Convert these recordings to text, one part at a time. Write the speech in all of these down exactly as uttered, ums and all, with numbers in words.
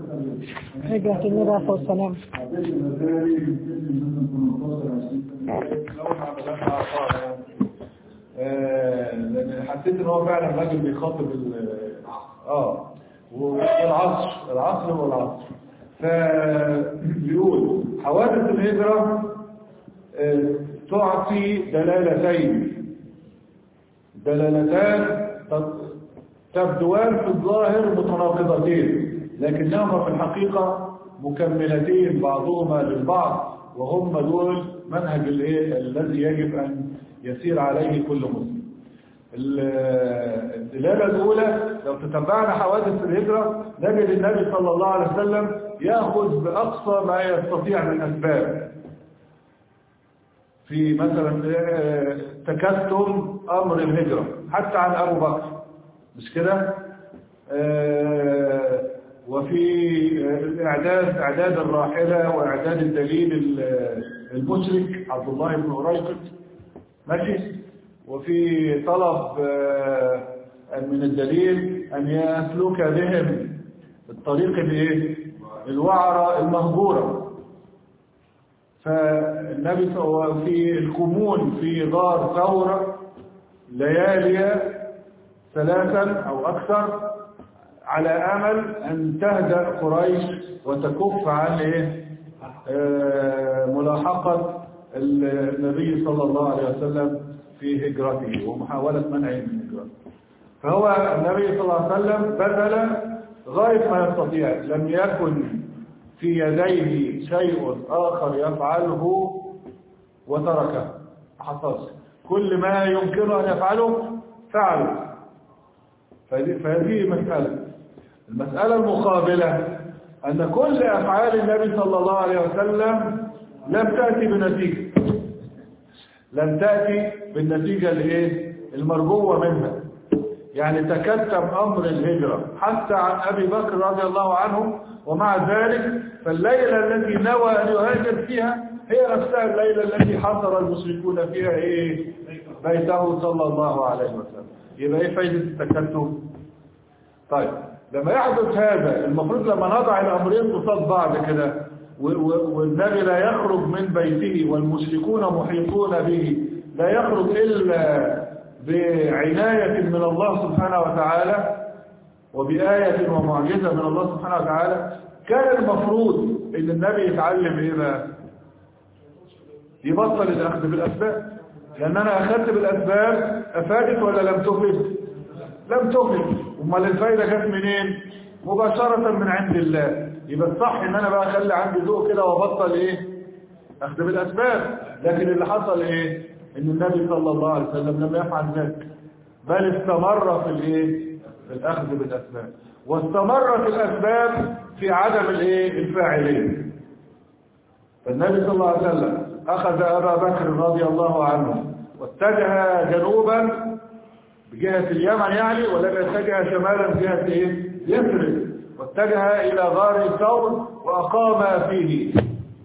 هجرة النبي عليه الصلاة والسلام. لأن حسيت إن هو فعلا راجل بيخاطب ال آه والعصر العصر والعصر. فبيقول حوادث الهجرة تعطي دلالتين دلالتان تبدوان في الظاهر متناقضتين لكنهما في الحقيقة مكملتين بعضهما للبعض، وهم دول منهج الذي يجب أن يسير عليه كل مسلم. الدلالة الأولى لو تتبعنا حوادث الهجرة نجد النبي صلى الله عليه وسلم يأخذ بأقصى ما يستطيع من أسباب في مثلا تكتم أمر الهجرة حتى عن أبو بكر، مش كده؟ وفي إعداد إعداد الراحلة وإعداد الدليل المشرك عبد الله بن أريقط، ماشي؟ وفي طلب من الدليل أن يسلك بهم الطريق الايه؟ الوعرة المهجورة. فالنبي في الكمون في غار ثور ليالي ثلاثا أو أكثر على أمل أن تهدأ قريش وتكف عن إيه؟ ملاحقة النبي صلى الله عليه وسلم في هجرته ومحاولة منعه من هجرته. فهو النبي صلى الله عليه وسلم بذل غاية ما يستطيع، لم يكن في يديه شيء آخر يفعله وتركه، حصل كل ما يمكنه أن يفعله فعله. فهذه مسألة. المسألة المقابلة أن كل أفعال النبي صلى الله عليه وسلم لم تأتي بنتيجة لم تأتي بالنتيجة المرجوة منها. يعني تكتم أمر الهجرة حتى عن أبي بكر رضي الله عنه، ومع ذلك فالليلة التي نوى أن يهاجر فيها هي نفسها الليلة التي حضر المشركون فيها إيه؟ بيته صلى الله عليه وسلم. يبقى إيه فايدة التكتم؟ طيب لما يحدث هذا المفروض لما نضع الأمرين قصاد بعض كده والنبي لا يخرج من بيته والمشركون محيطون به لا يخرج إلا بعناية من الله سبحانه وتعالى وبآية ومعجزة من الله سبحانه وتعالى، كان المفروض ان النبي يتعلم ايه بقى؟ يبطل الاخذ بالاسباب. لان انا اخذت بالاسباب افادت ولا لم تفد؟ لم تفد. امال الفايده جت منين؟ مباشره من عند الله. يبقى الصح ان انا بقى اخلي عندي ذوق كده وابطل ايه؟ اخذ بالاسباب. لكن اللي حصل ايه؟ ان النبي صلى الله عليه وسلم لم يفعل ذلك، بل استمر في الايه؟ في الاخذ بالاسباب، واستمر في الاسباب في عدم الايه؟ الفاعلين. فالنبي صلى الله عليه وسلم اخذ ابا بكر رضي الله عنه واتجه جنوبا بجهه اليمن يعني، ولم يتجه شمالا بجهه ايه؟ يثرب، واتجه الى غار ثور واقام فيه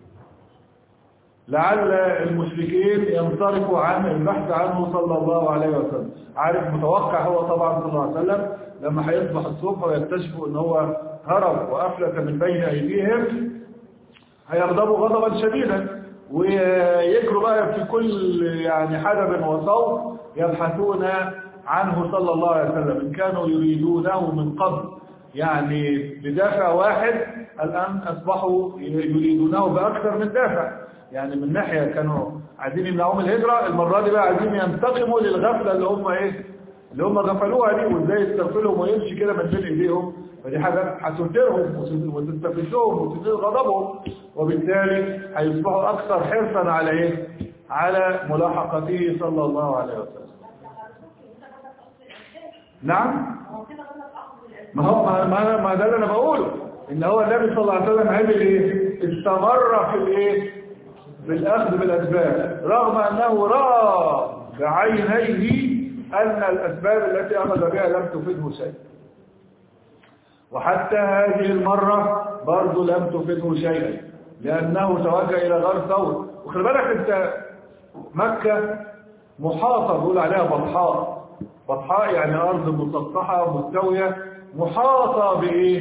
لعل المشركين ينصرفوا عن البحث عنه صلى الله عليه وسلم. عارف متوقع هو طبعا صلى الله عليه وسلم لما هيصبح الصبح ويكتشفوا ان هو هرب وافلت من بين ايديهم هيغضبوا غضبا شديدا ويجروا بقى في كل يعني حدب وصوت يبحثون عنه صلى الله عليه وسلم. ان كانوا يريدونه من قبل يعني بدافع واحد، الان اصبحوا يريدونه باكثر من دافع. يعني من ناحية كانوا عايزين يمنعوهم الهجرة، المرة دي بقى عايزين ينتقموا للغفلة اللي هم ايه اللي هم غفلوها دي، وازاي يستغفلهم ويمشي كده من بين ايديهم. فدي حاجة هتثيرهم وتستفزهم وتثير غضبهم، وبالتالي هيصبحوا اكثر حرصا على ايه؟ على ملاحقته صلى الله عليه وسلم. نعم؟ ما هو ما, ما ده اللي انا بقوله، ان هو النبي صلى الله عليه وسلم عمل ايه؟ استمر في الايه؟ بالأخذ بالأسباب، رغم أنه رأى بعينيه أن الأسباب التي أخذ بها لم تفيده شيء. وحتى هذه المرة برضو لم تفيده شيئا، لأنه توجه إلى غار ثور. وخلي بالك أنت مكة محاطة بيقول عليها بطحاء. بطحاء يعني أرض مسطحة مستوية محاطة بإيه؟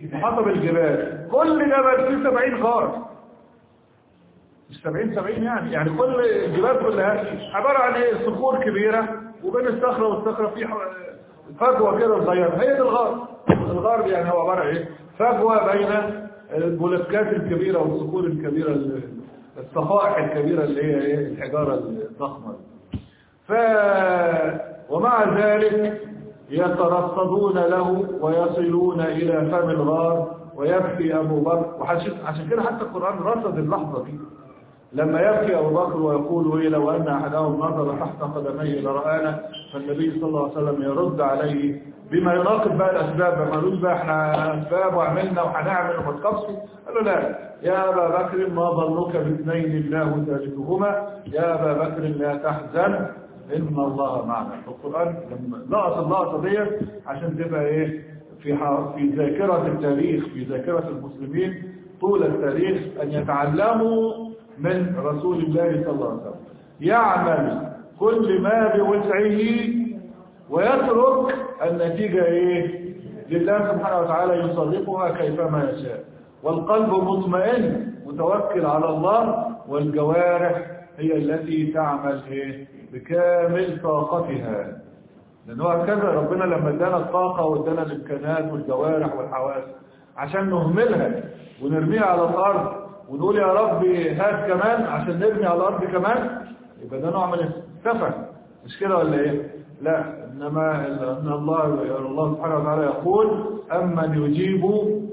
حطب الجبال، كل جبل فيه سبعين غار، مش سبعين سبعين يعني يعني كل الجبال كلها عبارة عن ايه؟ صخور كبيرة وبين الصخرة والصخرة في فجوة كده صغيرة، هي دي الغار. الغار يعني هو عبارة ايه؟ فجوة بين البلوكات الكبيرة والصخور الكبيرة، الصفائح الكبيرة اللي هي ايه؟ الحجارة الضخمة. ف ومع ذلك يترصدون له ويصلون إلى فم الغار ويبكي أبو بكر. وعشان كده حتى القرآن رصد اللحظة دي لما يبكي أبو بكر ويقول إيه لو أن أحدهم نظر تحت قدميه لرآنا. فالنبي صلى الله عليه وسلم يرد عليه بما يناقض بقى الأسباب، ما قالوش بقى احنا أسباب وعملنا وهنعمل وما تخافش. قال له لا يا أبا بكر ما ظنك باثنين الله ثالثهما، يا أبا بكر لا تحزن إن الله معنا. القرآن لقط اللقطة دي عشان تبقى إيه في في ذاكرة التاريخ، في ذاكرة المسلمين طول التاريخ، أن يتعلموا من رسول الله صلى الله عليه وسلم يعمل كل ما بوسعه ويترك النتيجة إيه لله سبحانه وتعالى يصرفها كيفما يشاء، والقلب مطمئن متوكل على الله، والجوارح هي التي تعمل إيه بكامل طاقتها. لأنه هكذا ربنا لما ادانا الطاقة وادانا الإمكانات والجوارح والحواس عشان نهملها ونرميها على الأرض ونقول يا رب هات كمان عشان نرمي على الأرض كمان، يبقى ده نوع من السفه، مش كده ولا إيه؟ لا، إنما أن الله الله سبحانه وتعالى يقول أمن يجيب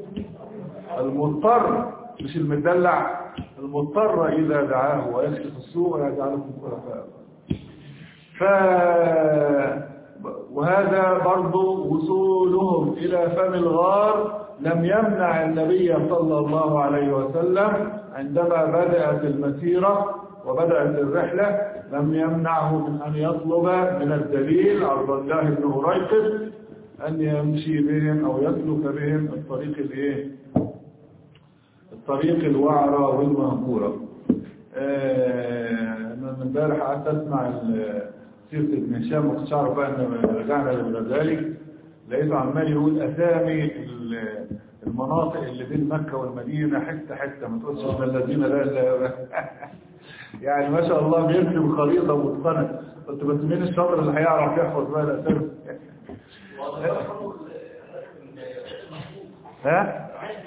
المضطر، مش المدلع، المضطر إذا دعاه ويكشف السوء ويجعلكم خلفاء. ف وهذا برضو وصولهم إلى فم الغار لم يمنع النبي صلى الله عليه وسلم عندما بدأت المسيرة وبدأت الرحلة، لم يمنعه من أن يطلب من الدليل عبد الله بن هريقط أن يمشي بهم أو يسلك بهم الطريق الايه الطريق الوعرة والمهجورة. أنا من امبارح قعدت أسمع سيرة ابن هشام، ما كنتش أعرف بقى أن رجعنا لذلك، لقيته عمال يقول أسامي المناطق اللي بين مكة والمدينة حتة حتة، ما تقولش من الذين لا لا يعني ما شاء الله بيرسم خريطة متقنة. قلت بس مين الشاطر اللي هيعرف يحفظ بقى الأسامي؟ ها؟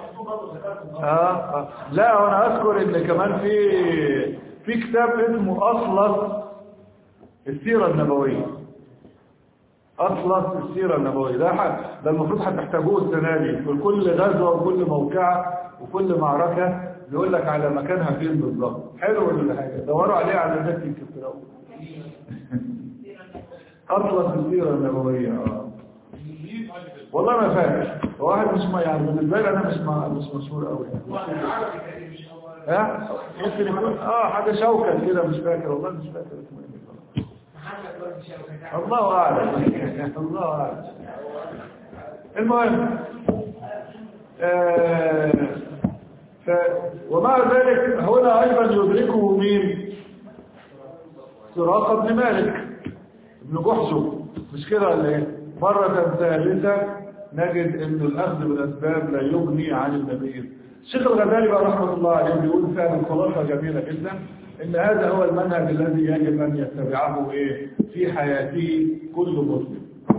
آه. لا أنا أذكر إن كمان في في كتاب اسمه أطلس السيرة النبوية. أطلس السيرة النبوية ده ده المفروض هتحتاجوه السنة دي في كل غزوة وكل موقعة وكل معركة بيقول لك على مكانها فين بالظبط. حلو ولا حاجة؟ دوروا عليه على النت يكتبوا. أطلس السيرة النبوية. آه. والله ما فاكر، واحد مش ما يعني بالنسبة لي أنا مش ما مش مشهور قوي يعني. ها؟ ممكن يكون اه حاجة شوكة كده، مش فاكر والله، مش فاكر اسمه ايه. الله أعلم. الله أعلم. المهم آه ف... ومع ذلك هنا أيضا يدركه مين؟ سراقة بن مالك ابن جحشم، مش كده ولا ايه؟ مرة ثالثة نجد أن الأخذ بالأسباب لا يغني عن النبي. الشيخ الغزالي بقى رحمة الله عليه بيقول فعلا خلاصة جميلة جدا إن هذا هو المنهج الذي يجب أن يتبعه إيه في حياته كل مسلم.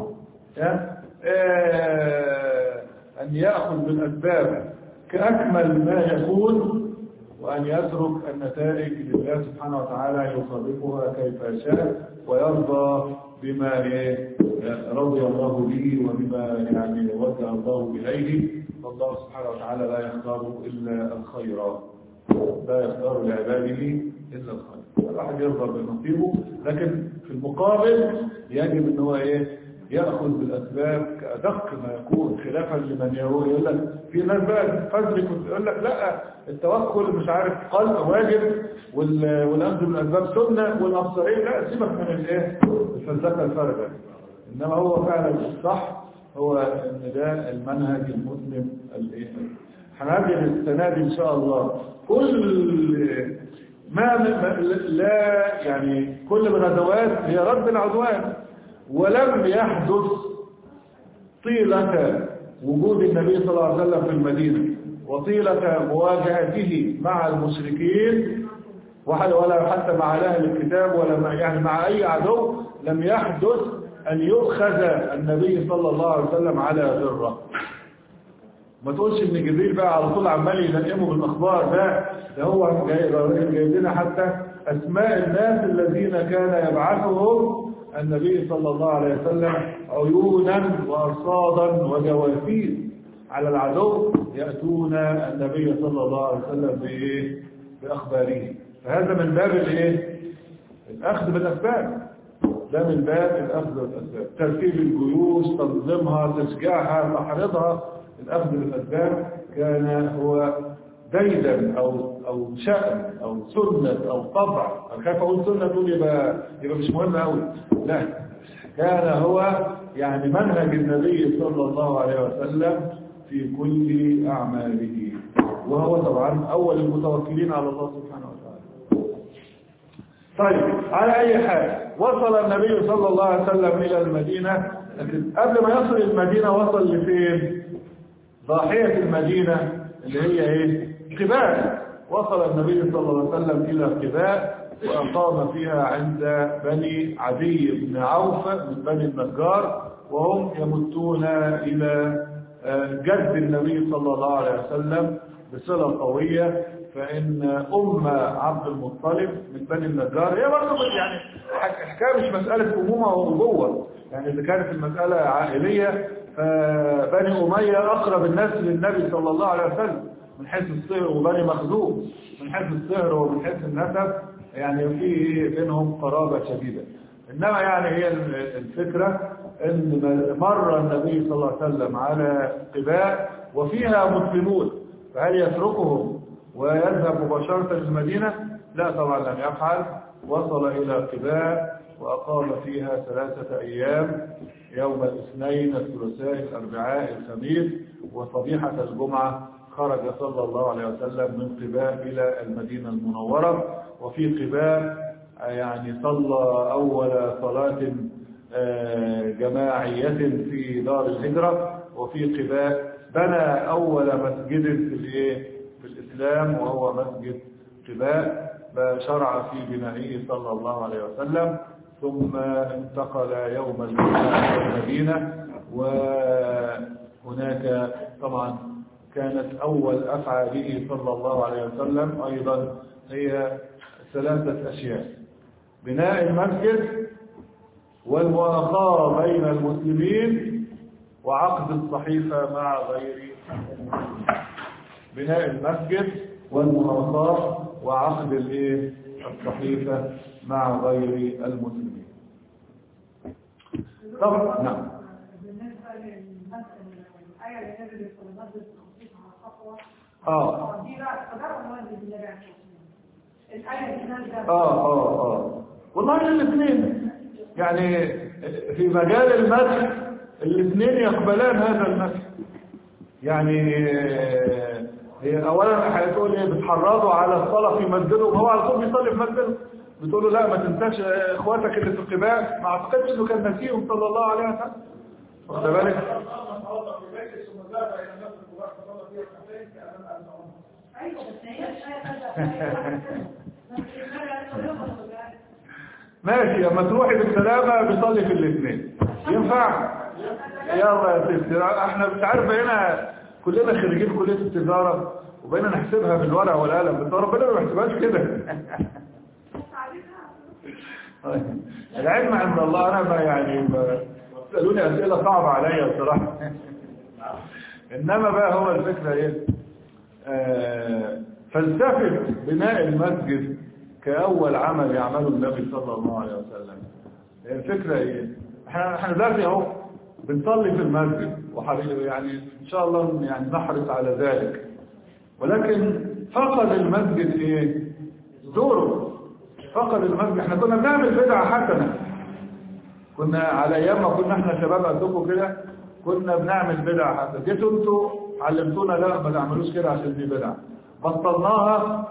آه أن يأخذ بالأسباب كأكمل ما يكون، وأن يترك النتائج لله سبحانه وتعالى يصرفها كيف يشاء ويرضى بما رضي الله به وبما يعني وجه الله بإليه. فالله سبحانه وتعالى لا يختار إلا الخير، لا يختار لعباده إلا الخير. الواحد يرضى بنصيبه، لكن في المقابل يجب أن هو إيه يأخذ بالأسباب كأدق ما يكون، خلافا لمن يقول لك في ناس بقى فزلك يقول لك لا التوكل مش عارف قلب واجب والأخذ بالأسباب سنة والأبصرين، لا سيبك من الايه الفلسفة الفارغة. إنما هو فعلا الصح هو ان ده المنهج المسلم الايه. هنجد السنة دي إن شاء الله كل ما لا يعني كل الغزوات هي رد العدوان، ولم يحدث طيلة وجود النبي صلى الله عليه وسلم في المدينة وطيلة مواجهته مع المشركين ولا حتى مع أهل الكتاب ولا مع يعني مع أي عدو لم يحدث أن يؤخذ النبي صلى الله عليه وسلم على ذرة. ما تقولش إن جبريل بقى على طول عمال ينقمه بالأخبار، ده ده هو جاي لنا حتى أسماء الناس الذين كان يبعثهم النبي صلى الله عليه وسلم عيونا وأرصادا وجواسيس على العدو يأتون النبي صلى الله عليه وسلم بإيه؟ بأخباره. فهذا من باب الإيه؟ الأخذ بالأسباب، ده من باب الأخذ بالأسباب، ترتيب الجيوش، تنظيمها، تشجيعها، تحريضها. الأخذ بالأسباب كان هو ديدا أو أو شأن أو سنة أو طبع. أنا خايف أقول سنة تقول يبقى يبقى مش مهم أوي، لا، كان هو يعني منهج النبي صلى الله عليه وسلم في كل أعماله، وهو طبعا أول المتوكلين على الله سبحانه وتعالى. طيب، على أي حال وصل النبي صلى الله عليه وسلم إلى المدينة، لكن قبل ما يصل المدينة وصل لفين؟ ضاحية المدينة اللي هي إيه؟ قباء. وصل النبي صلى الله عليه وسلم إلى قباء وأقام فيها عند بني عدي بن عوف من بني النجار، وهم يمتون إلى جد النبي صلى الله عليه وسلم بصلة قوية. فإن أم عبد المطلب من بني النجار هي برضه يعني الحكاية مش مسألة أمومة وأبوة، يعني إذا كانت المسألة عائلية فبني أمية أقرب الناس للنبي صلى الله عليه وسلم من حيث الصهر، وبني مخزوم من حيث الصهر ومن حيث النسب يعني في بينهم قرابة شديدة. إنما يعني هي الفكرة إن مر النبي صلى الله عليه وسلم على قباء وفيها مسلمون، فهل يتركهم ويذهب مباشرة للمدينة؟ لا طبعا لم يفعل. وصل إلى قباء وأقام فيها ثلاثة أيام، يوم الاثنين الثلاثاء الأربعاء الخميس وصبيحة الجمعة خرج صلى الله عليه وسلم من قباء إلى المدينة المنورة. وفي قباء يعني صلى أول صلاة جماعية في دار الهجرة، وفي قباء بنى أول مسجد في في الإسلام وهو مسجد قباء، شرع في بنائه صلى الله عليه وسلم، ثم انتقل يوم الجمعة إلى المدينة. وهناك طبعا كانت أول أفعاله صلى الله عليه وسلم أيضا هي ثلاثة أشياء: بناء المسجد والمؤاخاة بين المسلمين وعقد الصحيفة مع غير المسلمين. بناء المسجد والمؤاخاة وعقد الايه الصحيفة مع غير المسلمين. طبعا نعم. بالنسبة للمسألة الآية اللي نزلت في المسجد الصحيفة على الخطوة اه دي بقى قدر المنزل بالنبي عليه الآية دي نازلة اه اه اه والله الاثنين يعني في مجال المسح الاثنين يقبلان هذا المسح. يعني هي اولا هتقول ايه بتحرضوا على الصلاه في مسجده وهو على طول بيصلي في مسجده، بتقول له لا ما تنساش اخواتك اللي في القباء. ما اعتقدش انه كان نسيهم صلى الله عليه وسلم، واخد بالك؟ ايوه بس هي ماشي، لما تروحي بالسلامة بيصلي في الاثنين ينفع؟ يلا يا ستي، احنا مش عارف هنا كلنا خريجين كلية التجارة وبقينا نحسبها بالورقة والقلم، بس ربنا ما بيحسبهاش كده. العلم عند الله. انا ما يعني بتسألوني اسئلة صعبة عليا بصراحة. انما بقى هو الفكرة ايه؟ آه فلسفة بناء المسجد كأول عمل يعمله النبي صلى الله عليه وسلم. الفكرة ايه؟ احنا احنا دلوقتي اهو بنصلي في المسجد وحبيبي يعني ان شاء الله يعني نحرص على ذلك، ولكن فقد المسجد ايه؟ دوره. فقد المسجد. احنا كنا بنعمل بدعة حسنة، كنا على ايام ما كنا احنا شباب قدكم كده كنا بنعمل بدعة حسنة. جيتوا انتوا علمتونا لا ما تعملوش كده عشان دي بدعة، بطلناها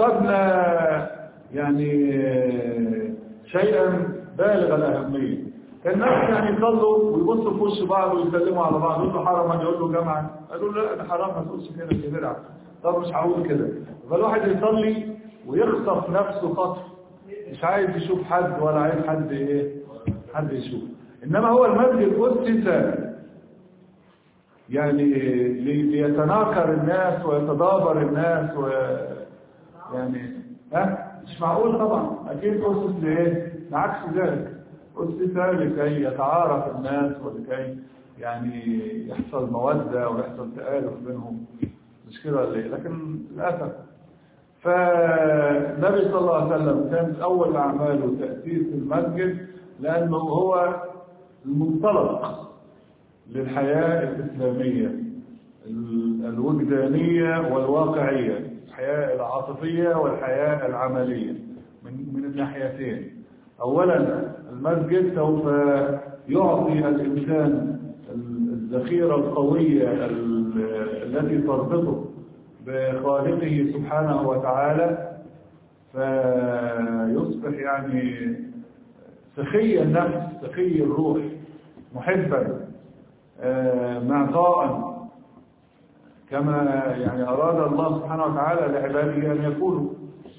ففقدنا يعني شيئا بالغ الأهمية. الناس يعني يصلوا ويبصوا في وش بعض ويسلموا على بعض، يقول له حرام، يقول له جماعة، قالوا له لا ده حرام ما تقولش كده دي بدعة. طب مش هقول كده. فالواحد يصلي ويخطف نفسه خطف، مش عايز يشوف حد ولا عايز حد ايه حد يشوف. انما هو المسجد أسس يعني ليتناكر الناس ويتدابر الناس و يعني ها مش معقول طبعا، اكيد أسس لايه؟ لعكس ذلك، أسس لكي يتعارف الناس ولكي يعني يحصل مودة ويحصل تآلف بينهم، مش كده ولا ايه؟ لكن للأسف فالنبي صلى الله عليه وسلم كانت أول أعماله تأسيس المسجد، لأنه هو المنطلق للحياة الإسلامية الوجدانية والواقعية، الحياة العاطفية والحياة العملية من من الناحيتين. أولا المسجد سوف يعطي الإنسان الذخيرة القوية التي تربطه بخالقه سبحانه وتعالى، فيصبح يعني سخي النفس سخي الروح محبا معطاء كما يعني أراد الله سبحانه وتعالى لعباده أن يكونوا،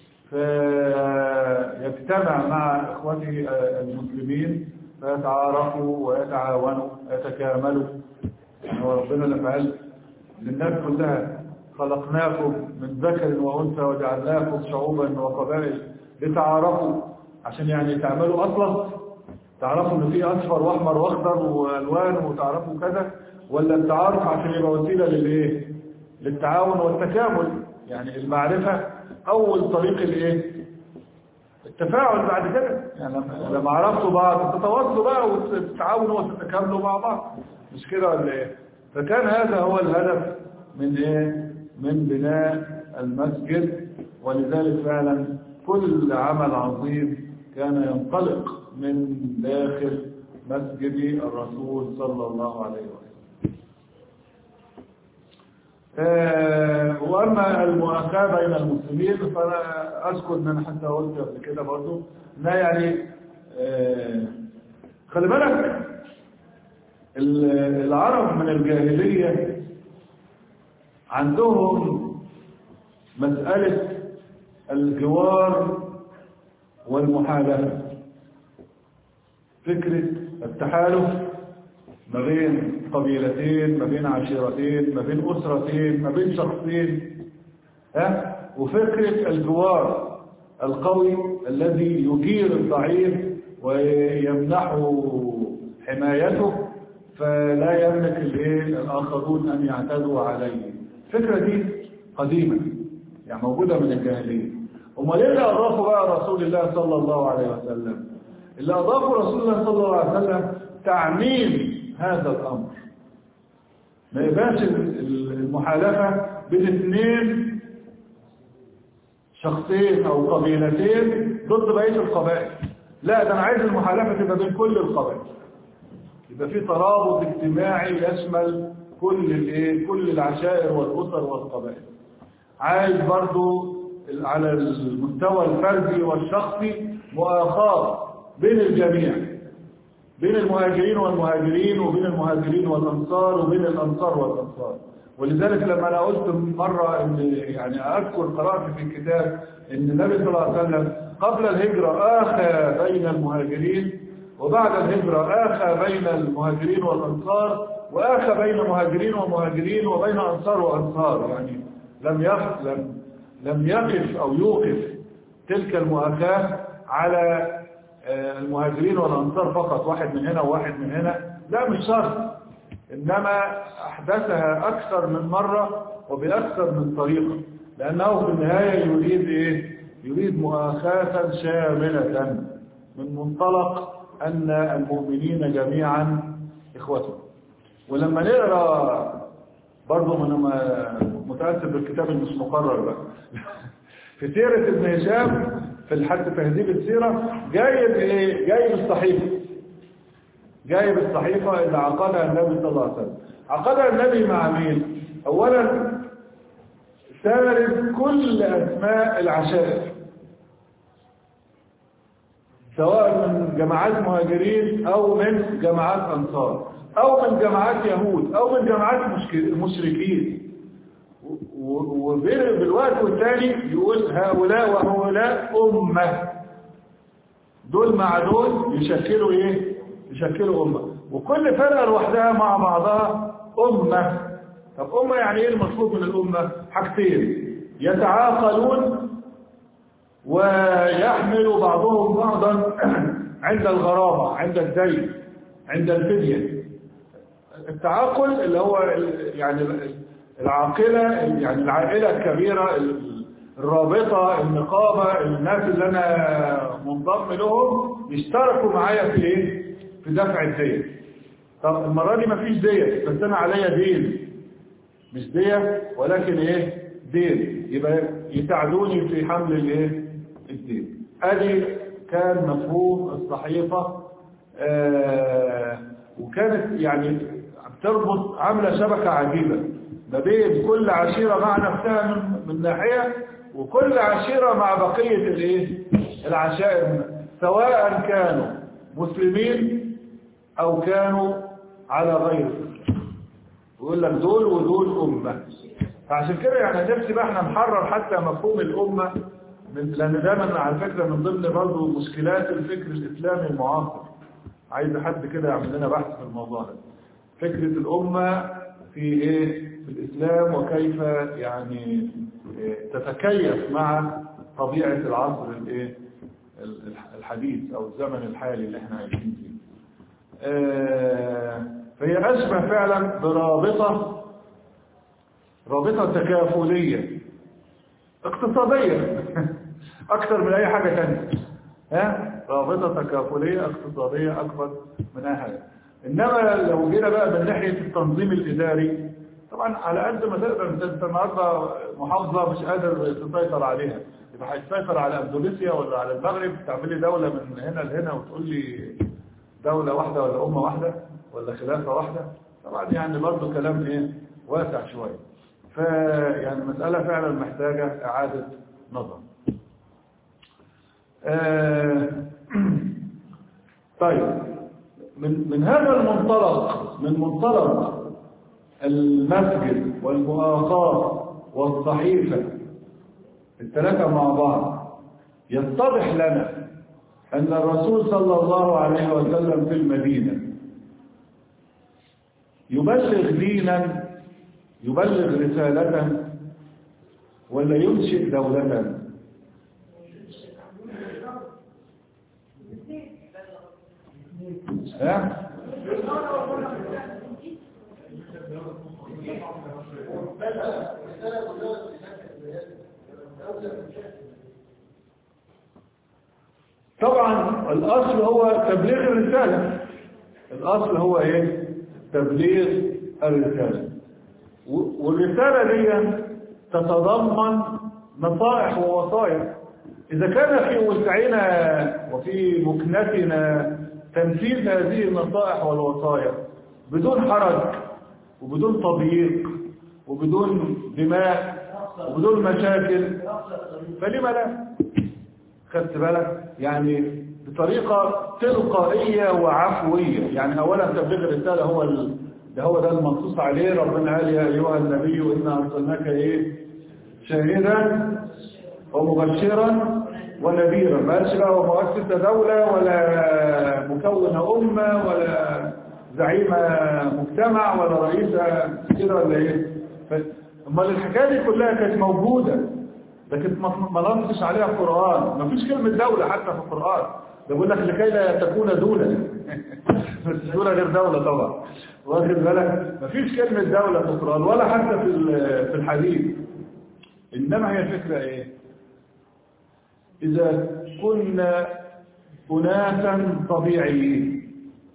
فيجتمع مع إخوته المسلمين فيتعارفوا ويتعاونوا ويتكاملوا. يعني ربنا لما قال للناس كلها خلقناكم من ذكر وأنثى وجعلناكم شعوبا وقبائل لتعارفوا، عشان يعني تعملوا أصلا تعرفوا ان في اصفر واحمر واخضر والوان وتعرفوا كذا، ولا التعارف عشان يبقى وسيله للايه؟ للتعاون والتكامل. يعني المعرفه اول طريق الايه؟ التفاعل بعد كده. يعني لما عرفتوا بعض تتواصلوا بقى وتتعاونوا وتتكاملوا مع بعض، مش كده ولا ايه؟ فكان هذا هو الهدف من ايه؟ من بناء المسجد. ولذلك فعلا كل عمل عظيم كان ينطلق من داخل مسجد الرسول صلى الله عليه وسلم. آه وأما المؤاخاة بين المسلمين فأنا أذكر أن أنا حتى قلت قبل كده برضو أنها يعني آه خلي بالك العرب من الجاهلية عندهم مسألة الجوار والمحالفة، فكرة التحالف ما بين قبيلتين، ما بين عشيرتين، ما بين أسرتين، ما بين شخصين، ها؟ وفكرة الجوار القوي الذي يجير الضعيف ويمنحه حمايته فلا يملك الآخرون أن يعتدوا عليه. الفكرة دي قديمة يعني موجودة من الجاهلية. أمال إيه اللي أضافه بقى رسول الله صلى الله عليه وسلم؟ اللي أضافه رسول الله صلى الله عليه وسلم تعميم هذا الأمر. ما يبقاش المحالفة بين اثنين شخصين أو قبيلتين ضد بقية القبائل، لا ده أنا عايز المحالفة تبقى بين كل القبائل، يبقى في ترابط اجتماعي يشمل كل الايه كل العشائر والأسر والقبائل. عايز برضو على المستوى الفردي والشخصي مؤاخاة بين الجميع، بين المهاجرين والمهاجرين وبين المهاجرين والأنصار وبين الأنصار والأنصار. ولذلك لما أنا قلت مرة إن يعني أذكر قرأت في الكتاب إن النبي صلى الله عليه وسلم قبل الهجرة آخى بين المهاجرين، وبعد الهجرة آخى بين المهاجرين والأنصار، وآخى بين مهاجرين ومهاجرين وبين أنصار وأنصار. يعني لم يقف لم لم يقف أو يوقف تلك المؤاخاة على المهاجرين والأنصار فقط، واحد من هنا وواحد من هنا، لا مش شرط، إنما أحدثها أكثر من مرة وبأكثر من طريقة، لأنه في النهاية يريد إيه؟ يريد مؤاخاة شاملة من منطلق أن المؤمنين جميعا إخوته. ولما نقرأ برضو من متأثر بالكتاب المش مقرر بقى في سيرة ابن هشام في الحد تهذيب السيرة جايب إيه؟ جايب الصحيفة جايب الصحيفة اللي عقدها النبي صلى الله عليه وسلم. عقدها النبي مع مين؟ أولا سارد كل أسماء العشائر، سواء من جماعات مهاجرين أو من جماعات أنصار أو من جماعات يهود أو من جماعات مشركين، وبالوقت والتالي يقول هؤلاء وهؤلاء أمة، دول مع دول يشكلوا إيه؟ يشكلوا أمة، وكل فرقة لوحدها مع بعضها أمة. طب أمة يعني إيه المطلوب من الأمة؟ حاجتين: يتعاقلون ويحمل بعضهم بعضا عند الغرابة، عند الدين، عند الفدية. التعاقل اللي هو يعني العاقلة، يعني العائلة الكبيرة الرابطة النقابة، الناس اللي أنا منضم لهم يشتركوا معايا في إيه؟ في دفع الدين. طب المرة دي مفيش دية، بس أنا عليا دين، مش دية ولكن إيه؟ دين، يبقى يساعدوني في حمل الإيه؟ الدين. أدي كان مفهوم الصحيفة، آه وكانت يعني بتربط، عاملة شبكة عجيبة ما بين كل عشيرة مع نفسها من, من ناحية، وكل عشيرة مع بقية الايه؟ العشائر، سواء كانوا مسلمين او كانوا على غيره. يقول لك دول ودول أمة. فعشان كده يعني نفسي بقى احنا نحرر حتى مفهوم الأمة، من لأن دايما على فكرة من ضمن برضه مشكلات الفكر الإسلامي المعاصر. عايز حد كده يعمل لنا بحث في الموضوع ده، فكرة الأمة في إيه في الإسلام، وكيف يعني تتكيف مع طبيعة العصر الإيه الحديث أو الزمن الحالي اللي احنا عايشين فيه. فهي أشبه فعلا برابطة رابطة تكافلية اقتصادية أكثر من أي حاجة تانية. ها رابطة تكافلية اقتصادية أكبر من أي حاجة. إنما لو جينا بقى من ناحية التنظيم الإداري، طبعا على قد ما تقدر أنت النهارده محافظة مش قادر تسيطر عليها، يبقى هتسيطر على أندونيسيا ولا على المغرب، تعملي دولة من هنا لهنا وتقول لي دولة واحدة ولا أمة واحدة ولا خلافة واحدة؟ طبعا يعني برضه كلام إيه واسع شوية. فيعني المسألة فعلا محتاجة إعادة نظر. آه طيب، من من هذا المنطلق، من منطلق المسجد والمؤاخاة والصحيفة الثلاثة مع بعض، يتضح لنا أن الرسول صلى الله عليه وسلم في المدينة يبلغ دينا، يبلغ رسالة، ولا ينشئ دولة؟ ها؟ طبعا الأصل هو تبليغ الرسالة، الأصل هو إيه؟ تبليغ الرسالة. والرسالة دي تتضمن نصائح ووصايا. إذا كان في وسعنا وفي مكنتنا تنفيذ هذه النصائح والوصايا بدون حرج وبدون تضييق وبدون دماء وبدون مشاكل، فلما لا؟ خدت بالك؟ يعني بطريقة تلقائية وعفوية. يعني أولا تبليغ الرسالة هو ال... ده هو ده المنصوص عليه. ربنا قال يا أيها النبي إنا أرسلناك إيه شاهدا ومبشرا ونذيرا. ما قالش بقى مؤسس دولة ولا مكون أمة ولا زعيم مجتمع ولا رئيس كده ولا إيه. أما الحكاية دي كلها كانت موجودة، لكن ما نصش عليها القرآن. ما فيش كلمة دولة حتى في القرآن. ده بيقول لك لكي لا تكون دولة بس دولة غير دولة طبعا، واخد بالك؟ ما فيش كلمة دولة في القرآن ولا حتى في في الحديث. إنما هي الفكرة إيه؟ إذا كنا أناسا طبيعيين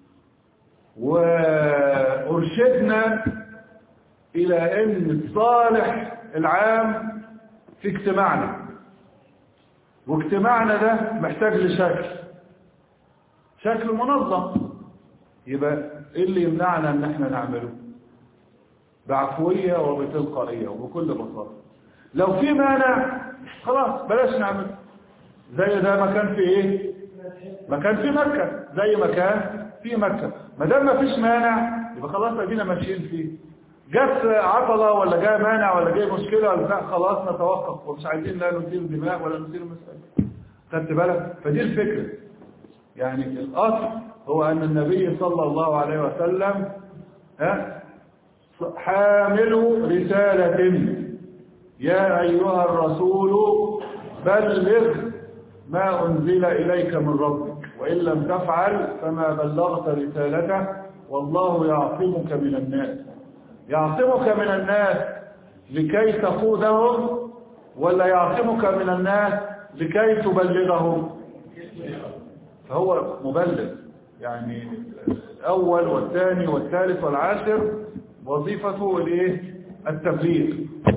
وأرشدنا إلى أن الصالح العام في اجتماعنا، واجتماعنا ده محتاج لشكل شكل منظم، يبقى إيه اللي يمنعنا أن احنا نعمله بعفوية وبتلقائية وبكل بساطة؟ لو في مانع خلاص بلاش نعمل. زي ده ما كان في ايه ما كان في مكة زي ما كان في مكة. ما دام ما فيش مانع يبقى خلاص ادينا ماشيين فيه. جت عطلة ولا جاء مانع ولا جاء مشكلة ولا لا، خلاص نتوقف ومش عايزين لا نثير دماء ولا نثير مسألة. خدت بالك؟ فدي الفكرة. يعني الأصل هو أن النبي صلى الله عليه وسلم ها حامل رسالة. يا أيها الرسول بلغ ما أنزل إليك من ربك وإن لم تفعل فما بلغت رسالته والله يعصمك من الناس. يعصمك من الناس لكي تقودهم ولا يعصمك من الناس لكي تبلغهم؟ فهو مبلغ. يعني الأول والثاني والثالث والعاشر وظيفته الايه؟ التبليغ.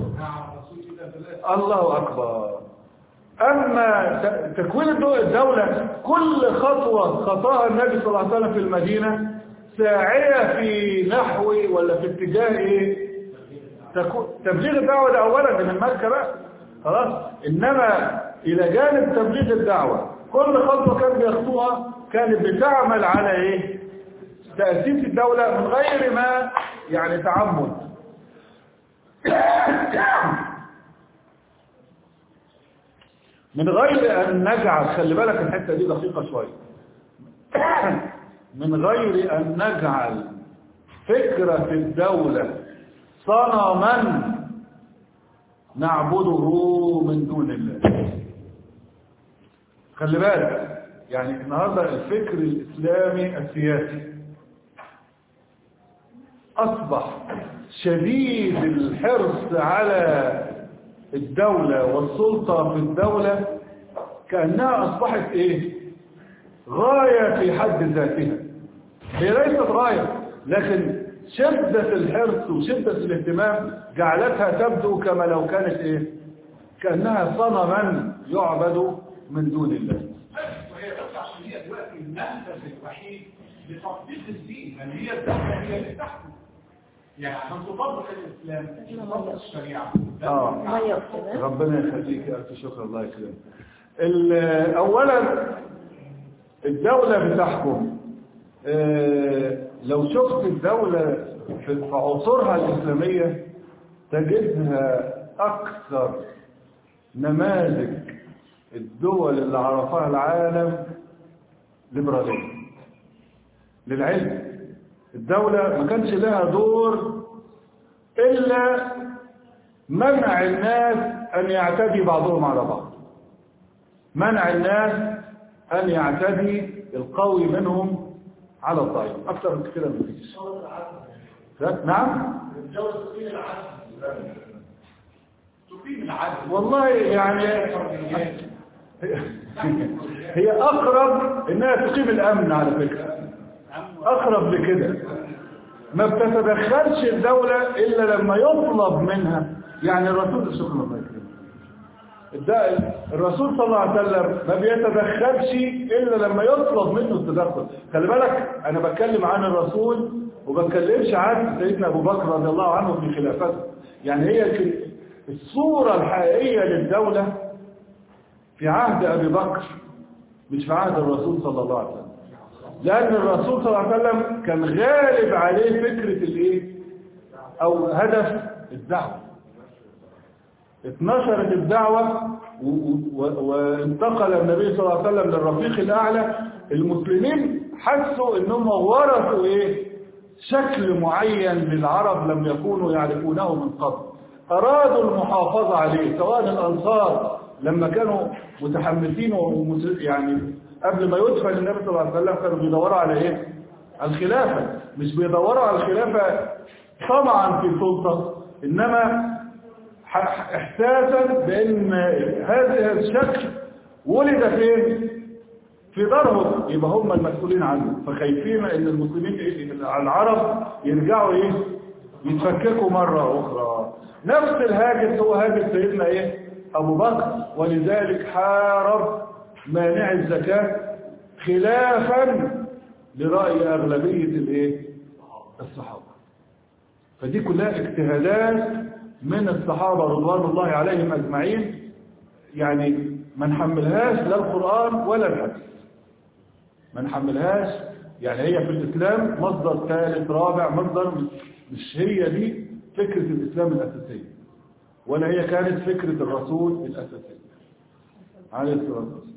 الله أكبر. أما تكوين الدولة كل خطوة خطاها النبي صلى الله عليه وسلم في المدينة ساعية في نحو ولا في اتجاه ايه؟ تبليغ الدعوة ده أولا من مكة بقى خلاص. إنما إلى جانب تبليغ الدعوة كل خطوة كان بيخطوها كانت بتعمل على ايه؟ تأسيس الدولة من غير ما يعني تعمد. من غير أن نجعل، خلي بالك الحتة دي دقيقة شوية، من غير أن نجعل فكرة الدولة صنما نعبده من دون الله. خلي بالك يعني النهاردة الفكر الإسلامي السياسي أصبح شديد الحرص على الدولة والسلطة في الدولة كأنها أصبحت إيه؟ غاية في حد ذاتها. هي ليست غاية، لكن شدة الحرص وشدة الاهتمام جعلتها تبدو كما لو كانت إيه؟ كأنها صنما يعبد من دون الله. وهي عشان هي دلوقتي المنفذ الوحيد لتطبيق الدين، لأن هي الدولة هي اللي تحكم. يعني عشان تطبق الإسلام تطبق الشريعة. آه. ربنا يخليك ألف شكر الله يكرمك. أولا الدولة بتحكم. آه لو شفت الدولة في عصورها الإسلامية تجدها أكثر نماذج الدول اللي عرفها العالم ليبرالية للعلم. الدولة ما كانش لها دور إلا منع الناس أن يعتدي بعضهم على بعض، منع الناس أن يعتدي القوي منهم على الضعيف. أكثر من كده ما فيش. نعم؟ الدولة تقيم العدل. تقيم العدل. والله يعني هي أقرب إنها تقيم الأمن على فكرة. أقرب لكده. ما بتتدخلش الدولة إلا لما يطلب منها. يعني الرسول شكرا الله يكرمك. الرسول صلى الله عليه وسلم ما بيتدخلش إلا لما يطلب منه التدخل. خلي بالك أنا بتكلم عن الرسول وبتكلمش عن سيدنا أبو بكر رضي الله عنه في خلافته. يعني هي الصورة الحقيقية للدولة في عهد أبي بكر مش في عهد الرسول صلى الله عليه وسلم. لأن الرسول صلى الله عليه وسلم كان غالب عليه فكرة الإيه؟ أو هدف الدعوة. اتنشرت الدعوة وانتقل النبي صلى الله عليه وسلم للرفيق الأعلى. المسلمين حسوا إنهم ورثوا إيه؟ شكل معين للعرب لم يكونوا يعرفونه من قبل. أرادوا المحافظة عليه، سواء الأنصار لما كانوا متحمسين يعني قبل ما يدفن النبي صلى الله عليه وسلم كانوا بيدوروا على ايه؟ الخلافة. مش بيدوروا على الخلافة طمعا في السلطة، انما احساسا بان هذا الشكل ولد فين؟ في دارهم، يبقى هم المسؤولين عنه. فخايفين ان المسلمين ايه؟ العرب يرجعوا ايه؟ يتفككوا مرة اخرى. نفس الهاجس هو هاجس سيدنا ايه؟ ابو بكر. ولذلك حارب مانع الزكاة خلافا لرأي أغلبية الايه؟ الصحابة. فدي كلها اجتهادات من الصحابة رضوان الله عليهم أجمعين، يعني ما نحملهاش لا القرآن ولا الحديث. ما نحملهاش يعني هي في الإسلام مصدر ثالث رابع مصدر، مش هي دي فكرة الإسلام الأساسية، ولا هي كانت فكرة الرسول الأساسية عليه الصلاة والسلام.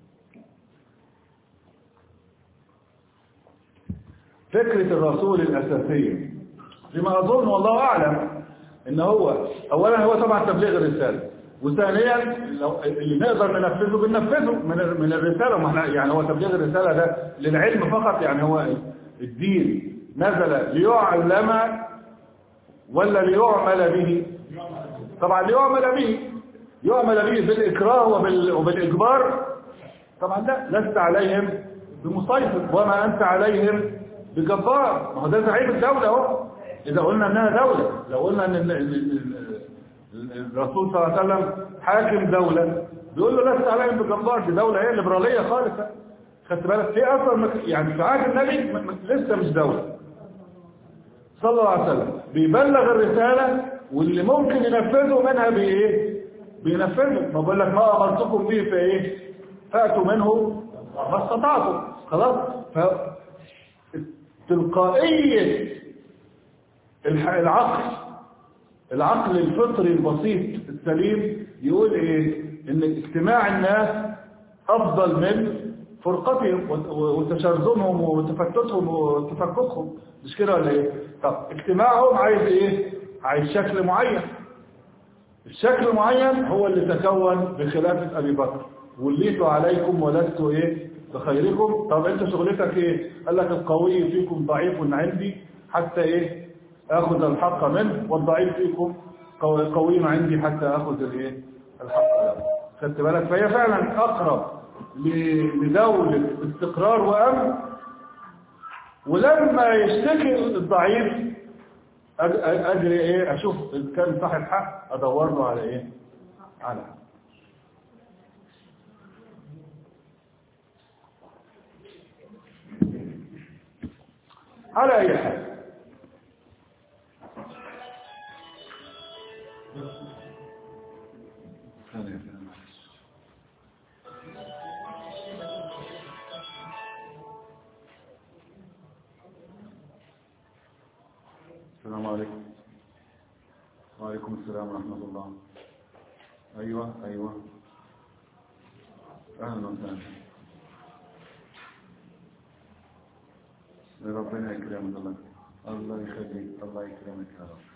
فكرة الرسول الأساسية فيما أظن والله أعلم إن هو أولا هو طبعا تبليغ الرسالة، وثانيا لو اللي نقدر ننفذه بننفذه من من الرسالة. ما احنا يعني هو تبليغ الرسالة ده للعلم فقط، يعني هو الدين نزل ليعلم ولا ليعمل به؟ طبعا ليعمل به، يعمل به بالإكراه وبال وبالإجبار طبعا لا، لست عليهم بمسيطر وما أنت عليهم بجبار. ما هو ده زعيم الدولة اهو، إذا قلنا أنها دولة، لو قلنا أن الرسول صلى الله عليه وسلم حاكم دولة بيقول له لست عليهم بجبار، دي دولة هي ليبرالية خالصة. خدت بالك في أصلا يعني في عهد النبي لسه مش دولة صلى الله عليه وسلم، بيبلغ الرسالة واللي ممكن ينفذه منها بإيه؟ بينفذه. ما بقول لك ما أمرتكم به في إيه؟ فأتوا منه ما استطعتم. خلاص. فتلقائية العقل العقل الفطري البسيط السليم يقول إيه؟ إن اجتماع الناس أفضل من فرقتهم وتشرذمهم وتفتتهم وتفككهم، مش كده ولا إيه؟ طب اجتماعهم عايز إيه؟ عايز شكل معين. الشكل معين هو اللي تكون بخلافة أبي بكر، وليت عليكم ولست إيه بخيركم. طب أنت شغلتك إيه؟ قال لك القوي فيكم ضعيف عندي حتى إيه أخذ الحق منه، والضعيف فيكم قوي عندي حتى أخذ الإيه الحق منه. خدت بالك؟ فهي فعلا أقرب لدولة استقرار وأمن. ولما يشتكي الضعيف أجري إيه أشوف إذا كان صاحب حق أدور له على إيه على حق. على أي حال السلام عليكم. وعليكم السلام ورحمة الله. أيوة أيوة أهلا وسهلا. ربنا يكرمك. الله الله يخليك. الله يكرمك يا رب.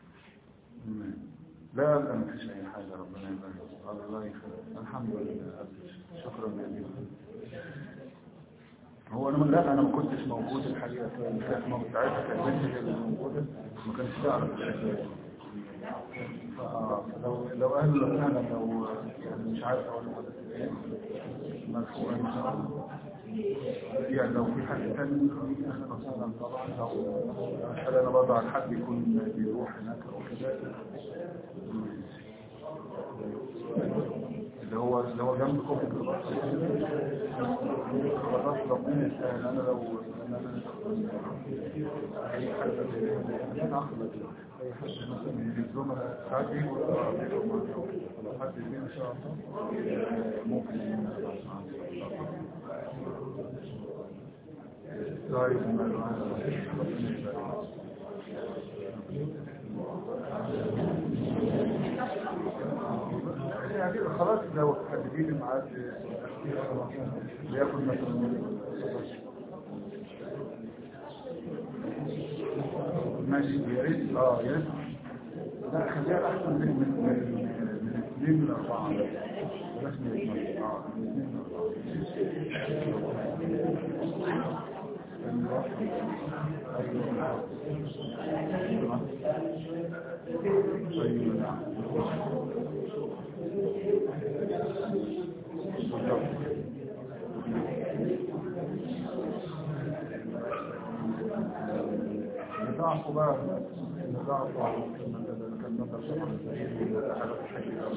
لا أبدا ما فيش أي حاجة. ربنا يبارك. الله يخليك. الحمد لله. شكرا جزيلا. هو أنا لا أنا ما كنتش موجود الحقيقة في الكلمة بتاعتها، كانت بنتي اللي موجودة ما كانش تعرف الشكل. فلو لو أهل فعلا لو يعني مش عارف أقول لك مرفوع إن شاء الله. يعني لو في حد ثاني أهلا وسهلا طبعا. لو هل أنا بضع حد يكون بيروح هناك أو كده اللي هو اللي هو جنبكم خلاص. ربنا يسهل. انا لو انا اي حد ناخد اي حد مثلا من الزملاء ساعات يجوا لو حد يجي ان شاء الله ممكن يعني خلاص لو حددين معاد بياخد مثلا ماشي يا ريت. اه يا ريت. لا خليها احسن من من من اثنين من اربعه. بلاش من اثنين. اه من اثنين من اربعه. نضعف بقى نضعف كان نضع شبه الزهير على الحقيقة.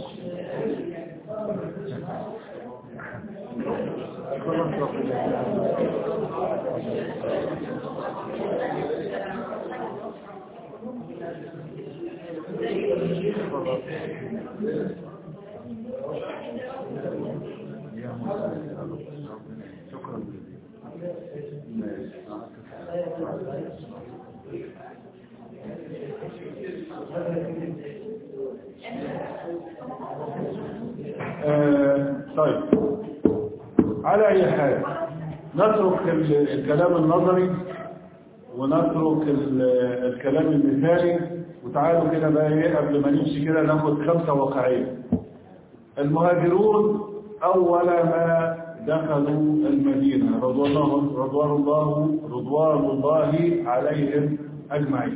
شكرا جزيلا. آه طيب، على أي حال نترك الكلام النظري ونترك الكلام المثالي، وتعالوا كده بقى ايه قبل ما نمشي كده ناخد خمسة واقعية. المهاجرون أول ما دخلوا المدينة رضوان الله رضوان الله رضوان الله عليهم أجمعين،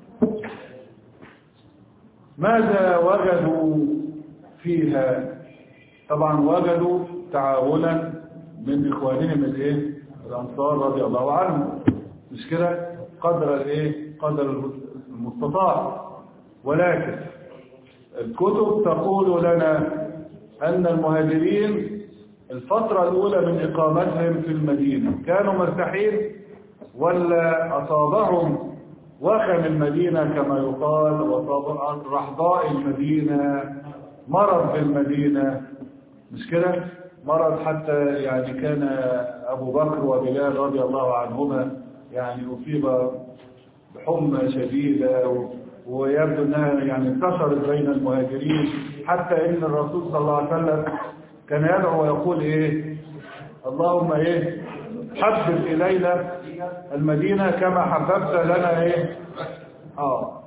ماذا وجدوا فيها؟ طبعا وجدوا تعاونا من إخوانهم الايه الأنصار رضي الله عنهم، مش كده؟ قدر الايه قدر المستطاع. ولكن الكتب تقول لنا أن المهاجرين الفترة الأولى من إقامتهم في المدينة كانوا مرتاحين، ولا أصابهم وخم المدينة كما يقال، وأصاب رحضاء المدينة، مرض في المدينة، مش كده؟ مرض حتى يعني كان أبو بكر وبلال رضي الله عنهما يعني أصيب بحمى شديدة، ويبدو أنها يعني انتشرت بين المهاجرين، حتى إن الرسول صلى الله عليه وسلم كان يدعو ويقول إيه؟ اللهم إيه؟ حبب إلينا المدينة كما حببت لنا إيه؟ آه